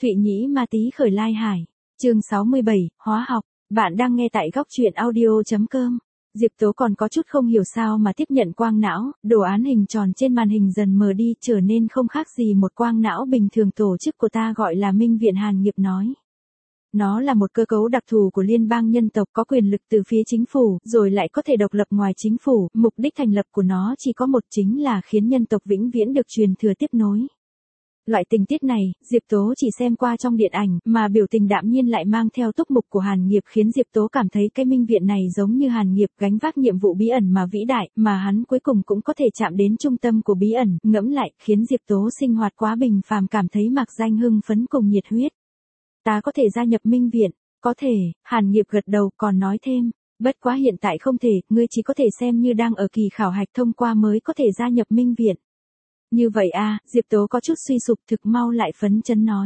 Thụy Nhĩ Ma Tý khởi lai hải. Chương 67, hóa học. Bạn đang nghe tại góc truyện audio.com. Diệp Tố còn có chút không hiểu sao mà tiếp nhận quang não, đồ án hình tròn trên màn hình dần mờ đi, trở nên không khác gì một quang não bình thường. Tổ chức của ta gọi là Minh Viện Hàn Nghiệp nói. Nó là một cơ cấu đặc thù của liên bang nhân tộc, có quyền lực từ phía chính phủ, rồi lại có thể độc lập ngoài chính phủ. Mục đích thành lập của nó chỉ có một, chính là khiến nhân tộc vĩnh viễn được truyền thừa tiếp nối. Loại tình tiết này, Diệp Tố chỉ xem qua trong điện ảnh, mà biểu tình đạm nhiên lại mang theo túc mục của Hàn Nghiệp khiến Diệp Tố cảm thấy cái minh viện này giống như Hàn Nghiệp gánh vác nhiệm vụ bí ẩn mà vĩ đại, mà hắn cuối cùng cũng có thể chạm đến trung tâm của bí ẩn, ngẫm lại, khiến Diệp Tố sinh hoạt quá bình phàm cảm thấy mạc danh hưng phấn cùng nhiệt huyết. Ta có thể gia nhập minh viện, có thể, Hàn Nghiệp gật đầu còn nói thêm, bất quá hiện tại không thể, ngươi chỉ có thể xem như đang ở kỳ khảo hạch thông qua mới có thể gia nhập minh viện. Như vậy à, Diệp Tố có chút suy sụp, thực mau lại phấn chấn nói.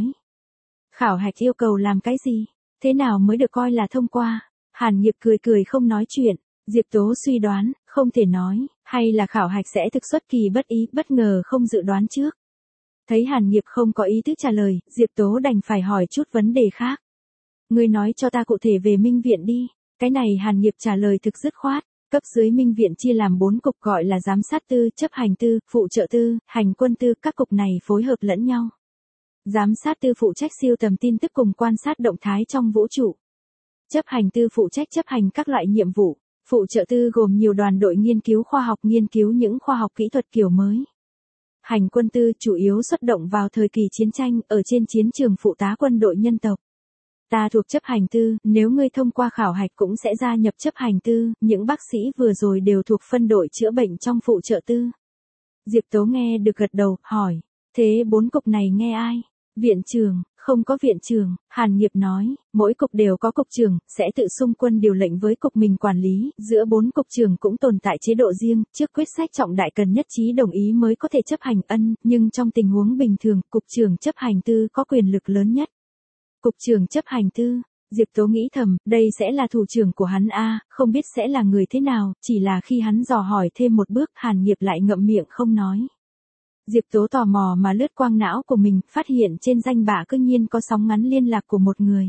Khảo hạch yêu cầu làm cái gì? Thế nào mới được coi là thông qua? Hàn Nghiệp cười cười không nói chuyện. Diệp Tố suy đoán, không thể nói, hay là khảo hạch sẽ thực xuất kỳ bất ý, bất ngờ không dự đoán trước. Thấy Hàn Nghiệp không có ý tứ trả lời, Diệp Tố đành phải hỏi chút vấn đề khác. Ngươi nói cho ta cụ thể về minh viện đi. Cái này Hàn Nghiệp trả lời thực dứt khoát. Cấp dưới minh viện chia làm 4 cục gọi là giám sát tư, chấp hành tư, phụ trợ tư, hành quân tư, các cục này phối hợp lẫn nhau. Giám sát tư phụ trách siêu tầm tin tức cùng quan sát động thái trong vũ trụ. Chấp hành tư phụ trách chấp hành các loại nhiệm vụ. Phụ trợ tư gồm nhiều đoàn đội nghiên cứu khoa học, nghiên cứu những khoa học kỹ thuật kiểu mới. Hành quân tư chủ yếu xuất động vào thời kỳ chiến tranh, ở trên chiến trường phụ tá quân đội nhân tộc. Ta thuộc chấp hành tư, nếu ngươi thông qua khảo hạch cũng sẽ gia nhập chấp hành tư, những bác sĩ vừa rồi đều thuộc phân đội chữa bệnh trong phụ trợ tư. Diệp Tố nghe được gật đầu, hỏi, thế 4 cục này nghe ai? Viện trưởng, không có viện trưởng, Hàn Nghiệp nói, mỗi cục đều có cục trưởng, sẽ tự xung quân điều lệnh với cục mình quản lý, giữa 4 cục trưởng cũng tồn tại chế độ riêng, trước quyết sách trọng đại cần nhất trí đồng ý mới có thể chấp hành nhưng trong tình huống bình thường, cục trưởng chấp hành tư có quyền lực lớn nhất. Cục trưởng chấp hành tư, Diệp Tố nghĩ thầm, đây sẽ là thủ trưởng của hắn a, không biết sẽ là người thế nào, chỉ là khi hắn dò hỏi thêm một bước, Hàn Nghiệp lại ngậm miệng không nói. Diệp Tố tò mò mà lướt quang não của mình, phát hiện trên danh bạ cư nhiên có sóng ngắn liên lạc của một người.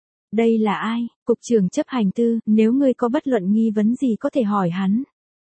Đây là ai? Cục trưởng chấp hành tư, nếu ngươi có bất luận nghi vấn gì có thể hỏi hắn.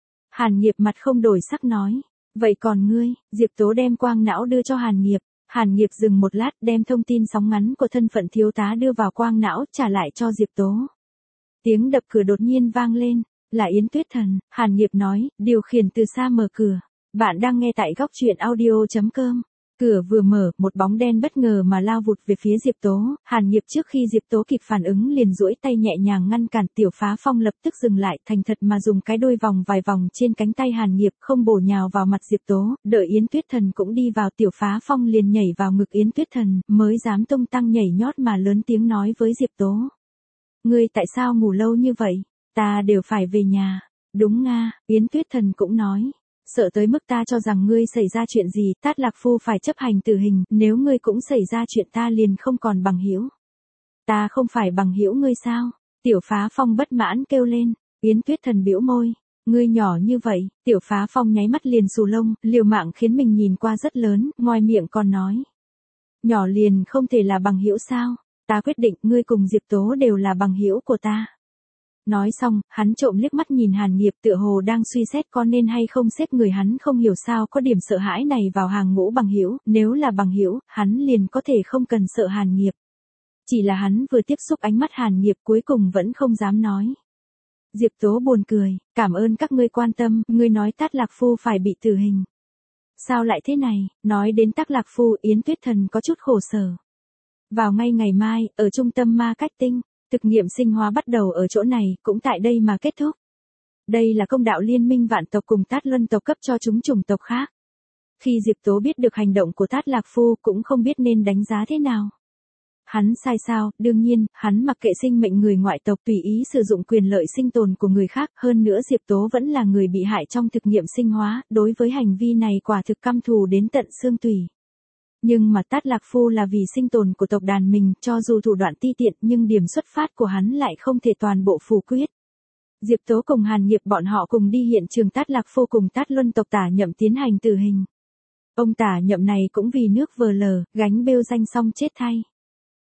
Hàn Nghiệp mặt không đổi sắc nói, vậy còn ngươi? Diệp Tố đem quang não đưa cho Hàn Nghiệp. Hàn Nghiệp dừng một lát, đem thông tin sóng ngắn của thân phận thiếu tá đưa vào quang não, trả lại cho Diệp Tố. Tiếng đập cửa đột nhiên vang lên, là Yến Tuyết Thần. Hàn Nghiệp nói, điều khiển từ xa mở cửa. Bạn đang nghe tại góc truyện audio.com. Cửa vừa mở, một bóng đen bất ngờ mà lao vụt về phía Diệp Tố. Hàn Nghiệp trước khi Diệp Tố kịp phản ứng liền duỗi tay nhẹ nhàng ngăn cản. Tiểu Phá Phong lập tức dừng lại, thành thật mà dùng cái đuôi vòng vài vòng trên cánh tay Hàn Nghiệp, không bổ nhào vào mặt Diệp Tố. Đợi Yến Tuyết Thần cũng đi vào, Tiểu Phá Phong liền nhảy vào ngực Yến Tuyết Thần, mới dám tung tăng nhảy nhót mà lớn tiếng nói với Diệp Tố. Ngươi tại sao ngủ lâu như vậy? Ta đều phải về nhà. Đúng nga, Yến Tuyết Thần cũng nói. Sợ tới mức ta cho rằng ngươi xảy ra chuyện gì, Tát Lạc Phu phải chấp hành tử hình, nếu ngươi cũng xảy ra chuyện ta liền không còn bằng hữu. Ta không phải bằng hữu ngươi sao? Tiểu Phá Phong bất mãn kêu lên. Yến Tuyết Thần bĩu môi. Ngươi nhỏ như vậy, Tiểu Phá Phong nháy mắt liền xù lông, liều mạng khiến mình nhìn qua rất lớn, ngoài miệng còn nói. Nhỏ liền không thể là bằng hữu sao? Ta quyết định ngươi cùng Diệp Tố đều là bằng hữu của ta. Nói xong, hắn trộm liếc mắt nhìn Hàn Nghiệp, tựa hồ đang suy xét có nên hay không xếp người hắn không hiểu sao có điểm sợ hãi này vào hàng ngũ bằng hữu, nếu là bằng hữu, hắn liền có thể không cần sợ Hàn Nghiệp. Chỉ là hắn vừa tiếp xúc ánh mắt Hàn Nghiệp cuối cùng vẫn không dám nói. Diệp Tố buồn cười, cảm ơn các ngươi quan tâm, ngươi nói Tát Lạc Phu phải bị tử hình. Sao lại thế này? Nói đến Tát Lạc Phu, Yến Tuyết Thần có chút khổ sở. Vào ngay ngày mai, ở trung tâm ma cách tinh. Thực nghiệm sinh hóa bắt đầu ở chỗ này, cũng tại đây mà kết thúc. Đây là công đạo liên minh vạn tộc cùng Tát Luân tộc cấp cho chúng chủng tộc khác. Khi Diệp Tố biết được hành động của Tát Lạc Phu cũng không biết nên đánh giá thế nào. Hắn sai sao, đương nhiên, hắn mặc kệ sinh mệnh người ngoại tộc tùy ý sử dụng quyền lợi sinh tồn của người khác, hơn nữa Diệp Tố vẫn là người bị hại trong thực nghiệm sinh hóa, đối với hành vi này quả thực căm thù đến tận xương tủy. Nhưng mà Tát Lạc Phu là vì sinh tồn của tộc đàn mình, cho dù thủ đoạn ti tiện nhưng điểm xuất phát của hắn lại không thể toàn bộ phủ quyết. Diệp Tố cùng Hàn Nghiệp bọn họ cùng đi hiện trường Tát Lạc Phu cùng Tát Luân tộc Tả Nhậm tiến hành tử hình. Ông Tả Nhậm này cũng vì nước vờ lờ, gánh bêu danh xong chết thay.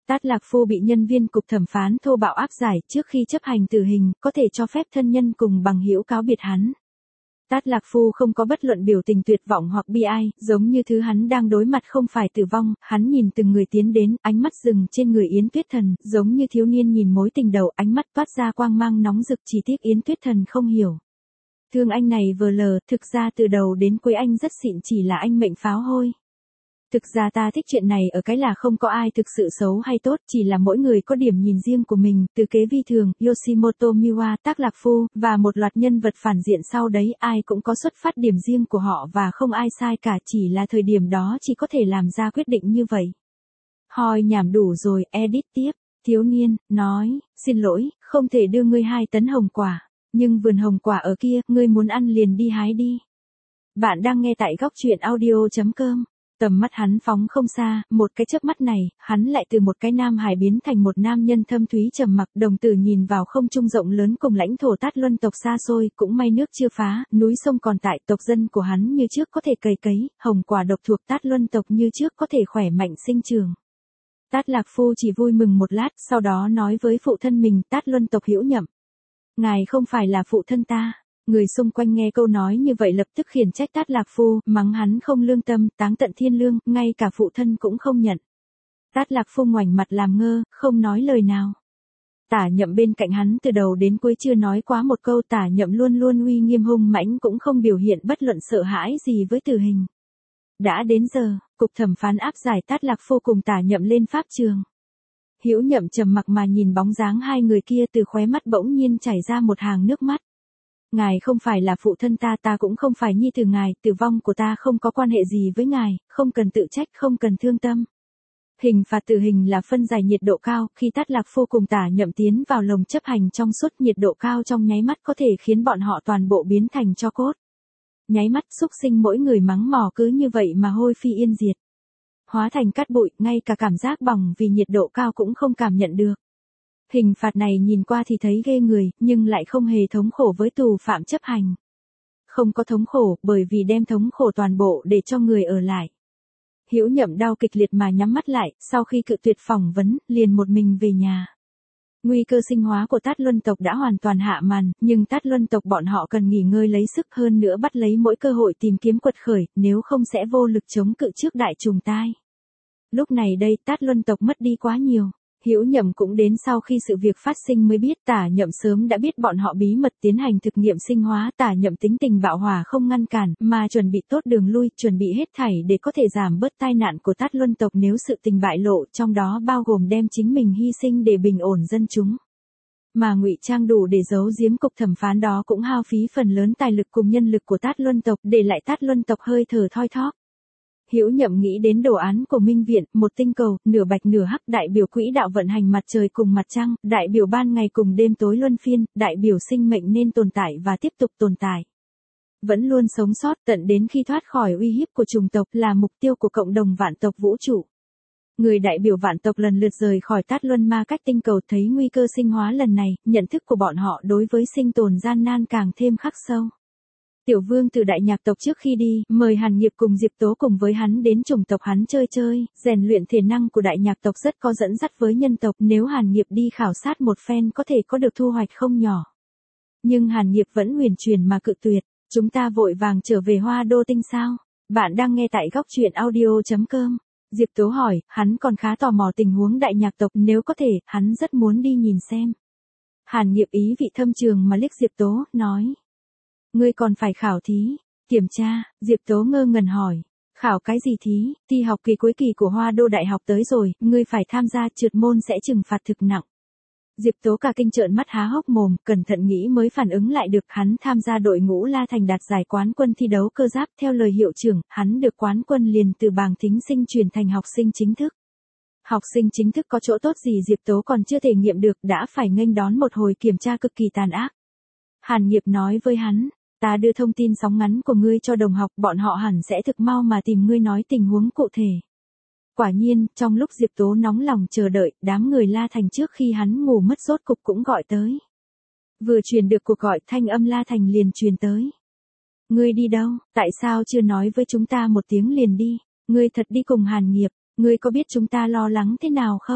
Tát Lạc Phu bị nhân viên cục thẩm phán thô bạo áp giải trước khi chấp hành tử hình, có thể cho phép thân nhân cùng bằng hữu cáo biệt hắn. Tát Lạc Phu không có bất luận biểu tình tuyệt vọng hoặc bi ai, giống như thứ hắn đang đối mặt không phải tử vong, hắn nhìn từng người tiến đến, ánh mắt dừng trên người Yến Tuyết Thần, giống như thiếu niên nhìn mối tình đầu, ánh mắt toát ra quang mang nóng rực, chỉ tiếc Yến Tuyết Thần không hiểu. Thương anh này vờ lờ, thực ra từ đầu đến cuối anh rất xịn, chỉ là anh mệnh pháo hôi. Thực ra ta thích chuyện này ở cái là không có ai thực sự xấu hay tốt, chỉ là mỗi người có điểm nhìn riêng của mình, từ kế vi thường, Yoshimoto Miwa, Tát Lạc Phu, và một loạt nhân vật phản diện sau đấy, ai cũng có xuất phát điểm riêng của họ và không ai sai cả, chỉ là thời điểm đó chỉ có thể làm ra quyết định như vậy. Hoi nhảm đủ rồi, edit tiếp. Thiếu niên, nói, xin lỗi, không thể đưa ngươi 2 tấn hồng quả, nhưng vườn hồng quả ở kia, ngươi muốn ăn liền đi hái đi. Bạn đang nghe tại góc truyện audio.com. Tầm mắt hắn phóng không xa, một cái chớp mắt này, hắn lại từ một cái nam hải biến thành một nam nhân thâm thúy trầm mặc, đồng tử nhìn vào không trung rộng lớn cùng lãnh thổ Tát Luân tộc xa xôi, cũng may nước chưa phá, núi sông còn tại, tộc dân của hắn như trước có thể cày cấy, hồng quả độc thuộc Tát Luân tộc như trước có thể khỏe mạnh sinh trường. Tát Lạc Phu chỉ vui mừng một lát, sau đó nói với phụ thân mình, Tát Luân tộc Hữu Nhậm. Ngài không phải là phụ thân ta. Người xung quanh nghe câu nói như vậy lập tức khiển trách Tát Lạc Phu, mắng hắn không lương tâm, táng tận thiên lương, ngay cả phụ thân cũng không nhận. Tát Lạc Phu ngoảnh mặt làm ngơ, không nói lời nào. Tả Nhậm bên cạnh hắn từ đầu đến cuối chưa nói quá một câu, Tả Nhậm luôn luôn uy nghiêm hung mãnh, cũng không biểu hiện bất luận sợ hãi gì với tử hình. Đã đến giờ, cục thẩm phán áp giải Tát Lạc Phu cùng Tả Nhậm lên pháp trường. Hữu Nhậm trầm mặc mà nhìn bóng dáng hai người kia, từ khóe mắt bỗng nhiên chảy ra một hàng nước mắt. Ngài không phải là phụ thân ta, ta cũng không phải nhi tử ngài, tử vong của ta không có quan hệ gì với ngài, không cần tự trách, không cần thương tâm. Hình phạt tử hình là phân giải nhiệt độ cao, khi Tát Lạc Phu cùng Tả Nhậm tiến vào lồng chấp hành trong suốt, nhiệt độ cao trong nháy mắt có thể khiến bọn họ toàn bộ biến thành tro cốt. Nháy mắt xúc sinh mỗi người mắng mỏ cứ như vậy mà hôi phi yên diệt. Hóa thành cát bụi, ngay cả cảm giác bỏng vì nhiệt độ cao cũng không cảm nhận được. Hình phạt này nhìn qua thì thấy ghê người, nhưng lại không hề thống khổ với tù phạm chấp hành. Không có thống khổ, bởi vì đem thống khổ toàn bộ để cho người ở lại. Hữu Nhậm đau kịch liệt mà nhắm mắt lại, sau khi cự tuyệt phỏng vấn, liền một mình về nhà. Nguy cơ sinh hóa của Tát Luân tộc đã hoàn toàn hạ màn, nhưng Tát Luân tộc bọn họ cần nghỉ ngơi lấy sức, hơn nữa bắt lấy mỗi cơ hội tìm kiếm quật khởi, nếu không sẽ vô lực chống cự trước đại trùng tai. Lúc này đây Tát Luân tộc mất đi quá nhiều. Hữu Nhậm cũng đến sau khi sự việc phát sinh mới biết, Tả Nhậm sớm đã biết bọn họ bí mật tiến hành thực nghiệm sinh hóa, Tả Nhậm tính tình bạo hỏa không ngăn cản, mà chuẩn bị tốt đường lui, chuẩn bị hết thảy để có thể giảm bớt tai nạn của Tát Luân tộc nếu sự tình bại lộ, trong đó bao gồm đem chính mình hy sinh để bình ổn dân chúng. Mà ngụy trang đủ để giấu giếm cục thẩm phán đó cũng hao phí phần lớn tài lực cùng nhân lực của Tát Luân tộc, để lại Tát Luân tộc hơi thở thoi thóp. Hữu Nhậm nghĩ đến đồ án của Minh Viện, một tinh cầu, nửa bạch nửa hắc, đại biểu quỹ đạo vận hành mặt trời cùng mặt trăng, đại biểu ban ngày cùng đêm tối luân phiên, đại biểu sinh mệnh nên tồn tại và tiếp tục tồn tại. Vẫn luôn sống sót tận đến khi thoát khỏi uy hiếp của chủng tộc là mục tiêu của cộng đồng vạn tộc vũ trụ. Người đại biểu vạn tộc lần lượt rời khỏi Tát Luân Ma cách tinh cầu, thấy nguy cơ sinh hóa lần này, nhận thức của bọn họ đối với sinh tồn gian nan càng thêm khắc sâu. Tiểu Vương từ đại nhạc tộc trước khi đi, mời Hàn Nghiệp cùng Diệp Tố cùng với hắn đến chủng tộc hắn chơi, rèn luyện thể năng của đại nhạc tộc rất có dẫn dắt với nhân tộc, nếu Hàn Nghiệp đi khảo sát một phen có thể có được thu hoạch không nhỏ. Nhưng Hàn Nghiệp vẫn huyền truyền mà cự tuyệt, chúng ta vội vàng trở về Hoa Đô Tinh sao? Bạn đang nghe tại góc truyện audio.com. Diệp Tố hỏi, hắn còn khá tò mò tình huống đại nhạc tộc, nếu có thể, hắn rất muốn đi nhìn xem. Hàn Nghiệp ý vị thâm trường mà liếc Diệp Tố, nói. Ngươi còn phải khảo thí, kiểm tra, Diệp Tố ngơ ngẩn hỏi. Khảo cái gì thí, thi học kỳ cuối kỳ của Hoa Đô Đại học tới rồi, ngươi phải tham gia, trượt môn sẽ trừng phạt thực nặng. Diệp Tố cả kinh trợn mắt há hốc mồm, cẩn thận nghĩ mới phản ứng lại được, hắn tham gia đội ngũ La Thành đạt giải quán quân thi đấu cơ giáp, theo lời hiệu trưởng, hắn được quán quân liền từ bảng thính sinh chuyển thành học sinh chính thức. Học sinh chính thức có chỗ tốt gì Diệp Tố còn chưa thể nghiệm được, đã phải nghênh đón một hồi kiểm tra cực kỳ tàn ác. Hàn Nghiệp nói với hắn, ta đưa thông tin sóng ngắn của ngươi cho đồng học, bọn họ hẳn sẽ thực mau mà tìm ngươi nói tình huống cụ thể. Quả nhiên, trong lúc Diệp Tố nóng lòng chờ đợi, đám người La Thành trước khi hắn ngủ mất rốt cục cũng gọi tới. Vừa truyền được cuộc gọi, thanh âm La Thành liền truyền tới. Ngươi đi đâu, tại sao chưa nói với chúng ta một tiếng liền đi, ngươi thật đi cùng Hàn Nghiệp, ngươi có biết chúng ta lo lắng thế nào không?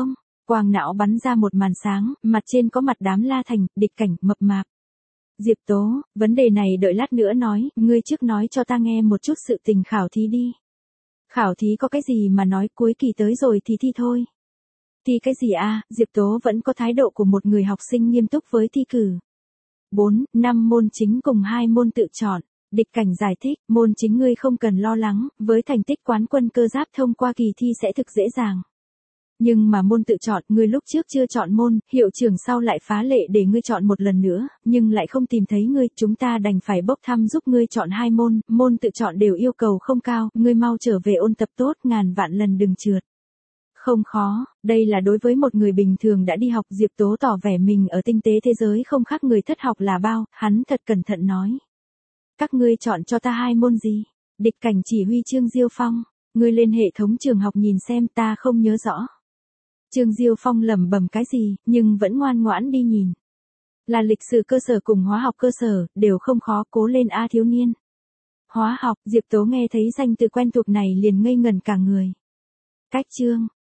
quang não bắn ra một màn sáng, mặt trên có mặt Đám La Thành, Địch Cảnh, mập mạp. Diệp Tố, vấn đề này đợi lát nữa nói, ngươi trước nói cho ta nghe một chút sự tình khảo thí đi. Khảo thí có cái gì mà nói, cuối kỳ tới rồi thì thi thôi. Thi cái gì à, Diệp Tố vẫn có thái độ của một người học sinh nghiêm túc với thi cử. 4, 5 môn chính cùng 2 môn tự chọn. Địch Cảnh giải thích, môn chính ngươi không cần lo lắng, với thành tích quán quân cơ giáp thông qua kỳ thi sẽ thực dễ dàng. Nhưng mà môn tự chọn, ngươi lúc trước chưa chọn môn, hiệu trưởng sau lại phá lệ để ngươi chọn một lần nữa, nhưng lại không tìm thấy ngươi, chúng ta đành phải bốc thăm giúp ngươi chọn 2 môn, môn tự chọn đều yêu cầu không cao, ngươi mau trở về ôn tập tốt, ngàn vạn lần đừng trượt. Không khó, đây là đối với một người bình thường đã đi học. Diệp Tố tỏ vẻ mình ở tinh tế thế giới không khác người thất học là bao, hắn thật cẩn thận nói. Các ngươi chọn cho ta 2 môn gì? Địch Cảnh chỉ huy Trương Diêu Phong, ngươi lên hệ thống trường học nhìn xem, ta không nhớ rõ. Trương Diêu Phong lẩm bẩm cái gì, nhưng vẫn ngoan ngoãn đi nhìn. Là lịch sử cơ sở cùng hóa học cơ sở, đều không khó, cố lên a thiếu niên. Hóa học, Diệp Tố nghe thấy danh từ quen thuộc này liền ngây ngẩn cả người. Cách chương